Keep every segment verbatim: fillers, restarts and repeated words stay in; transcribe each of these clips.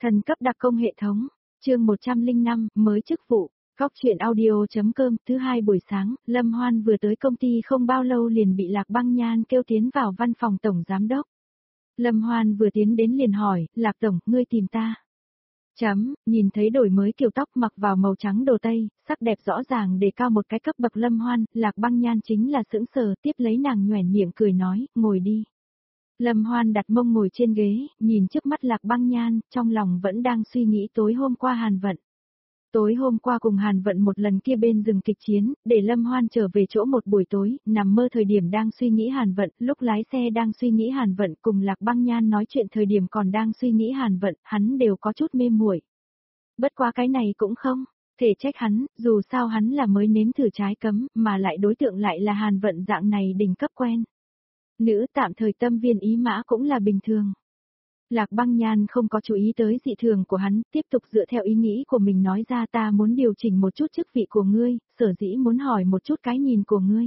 Thần cấp đặc công hệ thống, chương một trăm lẻ năm, mới chức vụ, góc truyện audio.com, thứ hai buổi sáng, Lâm Hoan vừa tới công ty không bao lâu liền bị Lạc Băng Nhan kêu tiến vào văn phòng tổng giám đốc. Lâm Hoan vừa tiến đến liền hỏi, Lạc tổng, ngươi tìm ta. Chấm, nhìn thấy đổi mới kiểu tóc mặc vào màu trắng đồ tây, sắc đẹp rõ ràng đề cao một cái cấp bậc Lâm Hoan, Lạc Băng Nhan chính là sững sờ, tiếp lấy nàng nhoẻn miệng cười nói, ngồi đi. Lâm Hoan đặt mông ngồi trên ghế, nhìn trước mắt Lạc Băng Nhan, trong lòng vẫn đang suy nghĩ tối hôm qua Hàn Vận. Tối hôm qua cùng Hàn Vận một lần kia bên rừng kịch chiến, để Lâm Hoan trở về chỗ một buổi tối, nằm mơ thời điểm đang suy nghĩ Hàn Vận, lúc lái xe đang suy nghĩ Hàn Vận, cùng Lạc Băng Nhan nói chuyện thời điểm còn đang suy nghĩ Hàn Vận, hắn đều có chút mê muội. Bất quá cái này cũng không thể trách hắn, dù sao hắn là mới nếm thử trái cấm, mà lại đối tượng lại là Hàn Vận dạng này đỉnh cấp quen. Nữ tạm thời tâm viên ý mã cũng là bình thường. Lạc Băng Nhan không có chú ý tới dị thường của hắn, tiếp tục dựa theo ý nghĩ của mình nói ra ta muốn điều chỉnh một chút chức vị của ngươi, sở dĩ muốn hỏi một chút cái nhìn của ngươi.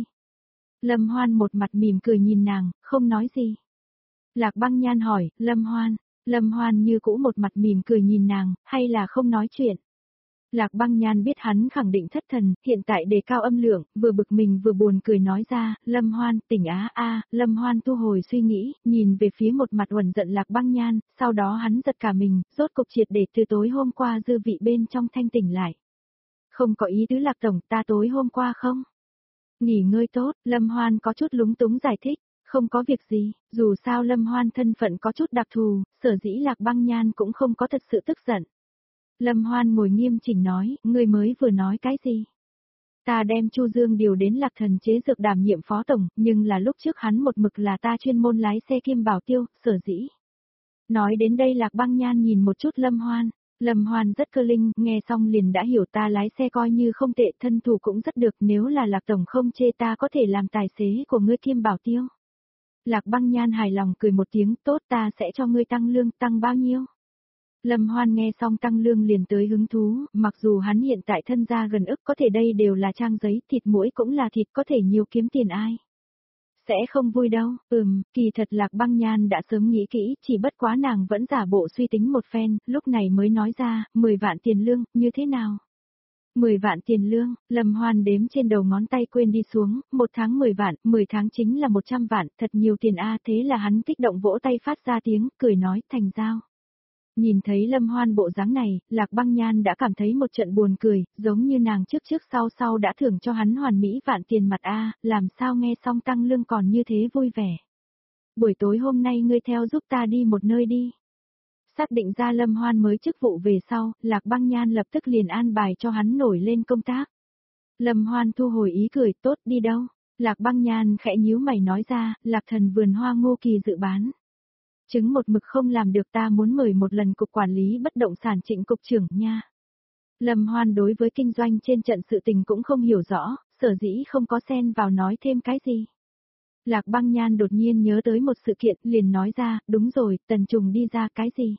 Lâm Hoan một mặt mỉm cười nhìn nàng, không nói gì. Lạc Băng Nhan hỏi, Lâm Hoan, Lâm Hoan như cũ một mặt mỉm cười nhìn nàng, hay là không nói chuyện. Lạc Băng Nhan biết hắn khẳng định thất thần, hiện tại đề cao âm lượng, vừa bực mình vừa buồn cười nói ra, Lâm Hoan, tỉnh á a, Lâm Hoan thu hồi suy nghĩ, nhìn về phía một mặt uẩn giận Lạc Băng Nhan, sau đó hắn giật cả mình, rốt cục triệt để từ tối hôm qua dư vị bên trong thanh tỉnh lại. Không có ý tứ Lạc tổng, ta tối hôm qua không? Nghỉ ngơi tốt, Lâm Hoan có chút lúng túng giải thích, không có việc gì, dù sao Lâm Hoan thân phận có chút đặc thù, sở dĩ Lạc Băng Nhan cũng không có thật sự tức giận. Lâm Hoan ngồi nghiêm chỉnh nói, ngươi mới vừa nói cái gì? Ta đem Chu Dương điều đến Lạc Thần chế dược đảm nhiệm phó tổng, nhưng là lúc trước hắn một mực là ta chuyên môn lái xe kiêm bảo tiêu, sở dĩ. Nói đến đây Lạc Băng Nhan nhìn một chút Lâm Hoan, Lâm Hoan rất cơ linh, nghe xong liền đã hiểu ta lái xe coi như không tệ, thân thủ cũng rất được, nếu là Lạc tổng không chê ta có thể làm tài xế của ngươi kiêm bảo tiêu. Lạc Băng Nhan hài lòng cười một tiếng, tốt ta sẽ cho ngươi tăng lương, tăng bao nhiêu? Lâm Hoan nghe xong tăng lương liền tới hứng thú, mặc dù hắn hiện tại thân gia gần ức có thể đây đều là trang giấy, thịt muỗi cũng là thịt có thể nhiều kiếm tiền ai. Sẽ không vui đâu, ừm, kỳ thật Lạc Băng Nhan đã sớm nghĩ kỹ, chỉ bất quá nàng vẫn giả bộ suy tính một phen, lúc này mới nói ra, mười vạn tiền lương, như thế nào? mười vạn tiền lương, Lâm Hoan đếm trên đầu ngón tay quên đi xuống, một tháng mười vạn, mười tháng chính là một trăm vạn, thật nhiều tiền a, thế là hắn kích động vỗ tay phát ra tiếng, cười nói, thành giao. Nhìn thấy Lâm Hoan bộ dáng này, Lạc Băng Nhan đã cảm thấy một trận buồn cười, giống như nàng trước trước sau sau đã thưởng cho hắn hoàn mỹ vạn tiền mặt a, làm sao nghe xong tăng lương còn như thế vui vẻ. Buổi tối hôm nay ngươi theo giúp ta đi một nơi đi. Xác định ra Lâm Hoan mới chức vụ về sau, Lạc Băng Nhan lập tức liền an bài cho hắn nổi lên công tác. Lâm Hoan thu hồi ý cười, tốt đi đâu? Lạc Băng Nhan khẽ nhíu mày nói ra, Lạc Thần vườn hoa Ngô Kỳ dự bán. Chứng một mực không làm được, ta muốn mời một lần cục quản lý bất động sản Trịnh cục trưởng nha. Lâm Hoan đối với kinh doanh trên trận sự tình cũng không hiểu rõ, sở dĩ không có xen vào nói thêm cái gì. Lạc Băng Nhan đột nhiên nhớ tới một sự kiện, liền nói ra, đúng rồi, Tần Trùng đi ra cái gì?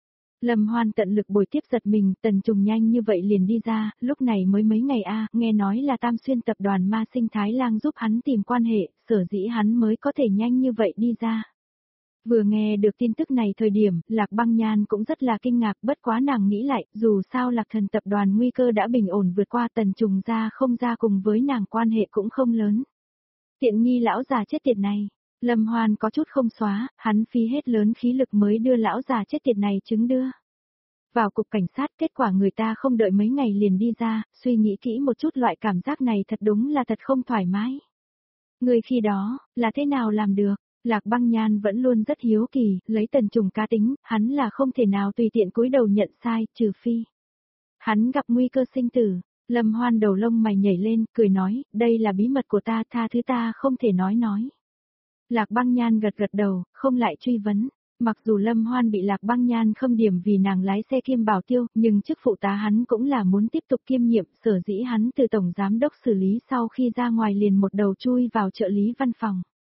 Lâm Hoan tận lực bồi tiếp giật mình, Tần Trùng nhanh như vậy liền đi ra, lúc này mới mấy ngày a, nghe nói là Tam Xuyên tập đoàn Ma Sinh Thái Lang giúp hắn tìm quan hệ, sở dĩ hắn mới có thể nhanh như vậy đi ra. Vừa nghe được tin tức này thời điểm, Lạc Băng Nhan cũng rất là kinh ngạc, bất quá nàng nghĩ lại, dù sao Lạc Thần tập đoàn nguy cơ đã bình ổn vượt qua, Tần Trùng ra không ra cùng với nàng quan hệ cũng không lớn. Tiện nghi lão già chết tiệt này, Lâm Hoan có chút không xóa, hắn phí hết lớn khí lực mới đưa lão già chết tiệt này chứng đưa vào cục cảnh sát, kết quả người ta không đợi mấy ngày liền đi ra, suy nghĩ kỹ một chút loại cảm giác này thật đúng là thật không thoải mái. Người khi đó, là thế nào làm được? Lạc Băng Nhan vẫn luôn rất hiếu kỳ, lấy Tần Trùng cá tính, hắn là không thể nào tùy tiện cúi đầu nhận sai, trừ phi hắn gặp nguy cơ sinh tử. Lâm Hoan đầu lông mày nhảy lên, cười nói, đây là bí mật của ta, tha thứ ta không thể nói nói. Lạc Băng Nhan gật gật đầu, không lại truy vấn. Mặc dù Lâm Hoan bị Lạc Băng Nhan khâm điểm vì nàng lái xe kiêm bảo tiêu, nhưng chức phụ tá hắn cũng là muốn tiếp tục kiêm nhiệm, sở dĩ hắn từ tổng giám đốc xử lý sau khi ra ngoài liền một đầu chui vào trợ lý văn phòng.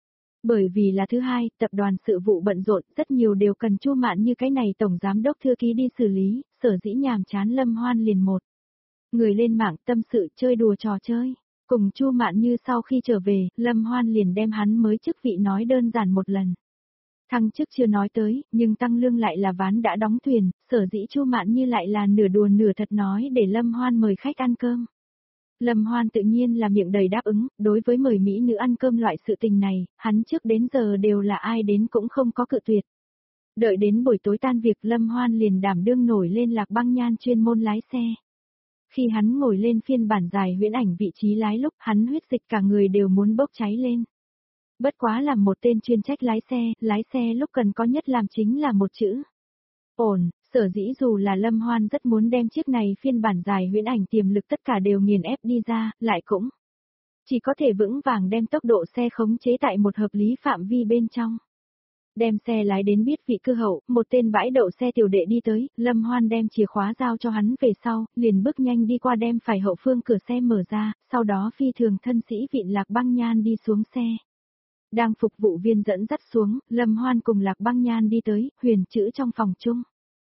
Bởi vì là thứ hai, tập đoàn sự vụ bận rộn, rất nhiều đều cần Chu Mạn như cái này tổng giám đốc thư ký đi xử lý, sở dĩ nhàm chán Lâm Hoan liền một người lên mạng tâm sự chơi đùa trò chơi. Cùng Chu Mạn như sau khi trở về, Lâm Hoan liền đem hắn mới chức vị nói đơn giản một lần. Thăng chức chưa nói tới, nhưng tăng lương lại là ván đã đóng thuyền, sở dĩ Chu Mạn Như lại là nửa đùa nửa thật nói để Lâm Hoan mời khách ăn cơm. Lâm Hoan tự nhiên là miệng đầy đáp ứng, đối với mời mỹ nữ ăn cơm loại sự tình này, hắn trước đến giờ đều là ai đến cũng không có cự tuyệt. Đợi đến buổi tối tan việc Lâm Hoan liền đảm đương nổi lên Lạc Băng Nhan chuyên môn lái xe. Khi hắn ngồi lên phiên bản dài huyễn ảnh vị trí lái lúc hắn huyết dịch cả người đều muốn bốc cháy lên. Bất quá làm một tên chuyên trách lái xe, lái xe lúc cần có nhất làm chính là một chữ. Ổn, sở dĩ dù là Lâm Hoan rất muốn đem chiếc này phiên bản dài huyễn ảnh tiềm lực tất cả đều nghiền ép đi ra, lại cũng chỉ có thể vững vàng đem tốc độ xe khống chế tại một hợp lý phạm vi bên trong. Đem xe lái đến biết vị cư hậu, một tên bãi đậu xe tiểu đệ đi tới, Lâm Hoan đem chìa khóa giao cho hắn về sau, liền bước nhanh đi qua đem phải hậu phương cửa xe mở ra, sau đó phi thường thân sĩ vịn Lạc Băng Nhan đi xuống xe. Đang phục vụ viên dẫn dắt xuống, Lâm Hoan cùng Lạc Băng Nhan đi tới, huyền chữ trong phòng chung.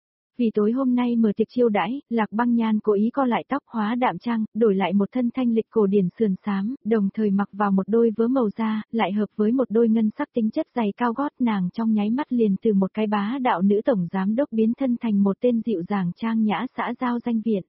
Vì tối hôm nay mở tiệc chiêu đãi, Lạc Băng Nhan cố ý co lại tóc hóa đạm trang, đổi lại một thân thanh lịch cổ điển sườn xám, đồng thời mặc vào một đôi vớ màu da, lại hợp với một đôi ngân sắc tính chất giày cao gót, nàng trong nháy mắt liền từ một cái bá đạo nữ tổng giám đốc biến thân thành một tên dịu dàng trang nhã xã giao danh viện.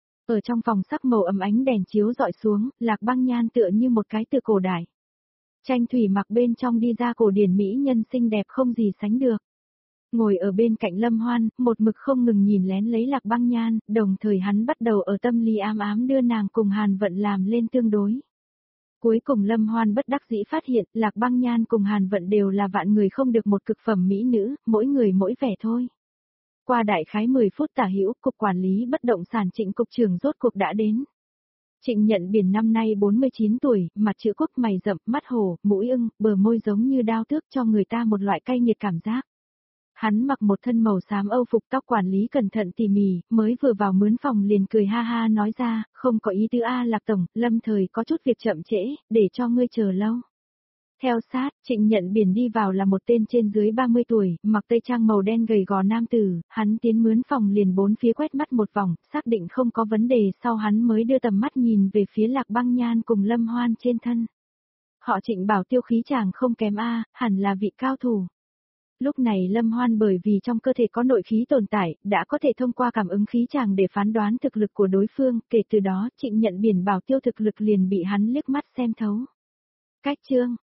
Ở trong phòng sắc màu ấm ánh đèn chiếu dọi xuống, Lạc Băng Nhan tựa như một cái từ cổ đại. Tranh thủy mặc bên trong đi ra cổ điển mỹ nhân xinh đẹp không gì sánh được. Ngồi ở bên cạnh Lâm Hoan, một mực không ngừng nhìn lén lấy Lạc Băng Nhan, đồng thời hắn bắt đầu ở tâm lý ám ám đưa nàng cùng Hàn Vận làm lên tương đối. Cuối cùng Lâm Hoan bất đắc dĩ phát hiện, Lạc Băng Nhan cùng Hàn Vận đều là vạn người không được một cực phẩm mỹ nữ, mỗi người mỗi vẻ thôi. Qua đại khái mười phút tả hữu, cục quản lý bất động sản Trịnh cục trưởng rốt cuộc đã đến. Trịnh Nhận Biển năm nay bốn mươi chín tuổi, mặt chữ quốc mày rậm, mắt hổ, mũi ưng, bờ môi giống như đao tước cho người ta một loại cay nghiệt cảm giác. Hắn mặc một thân màu xám âu phục, tóc quản lý cẩn thận tỉ mỉ, mới vừa vào mướn phòng liền cười ha ha nói ra, không có ý tứ a Lạc tổng, Lâm thời có chút việc chậm trễ, để cho ngươi chờ lâu. Theo sát, Trịnh Nhận Biển đi vào là một tên trên dưới ba mươi tuổi, mặc tây trang màu đen gầy gò nam tử, hắn tiến mướn phòng liền bốn phía quét mắt một vòng, xác định không có vấn đề sau hắn mới đưa tầm mắt nhìn về phía Lạc Băng Nhan cùng Lâm Hoan trên thân. Họ Trịnh bảo tiêu khí chàng không kém a, hẳn là vị cao thủ. Lúc này Lâm Hoan bởi vì trong cơ thể có nội khí tồn tại, đã có thể thông qua cảm ứng khí chàng để phán đoán thực lực của đối phương, kể từ đó Trịnh Nhận Biển bảo tiêu thực lực liền bị hắn liếc mắt xem thấu. Cách chương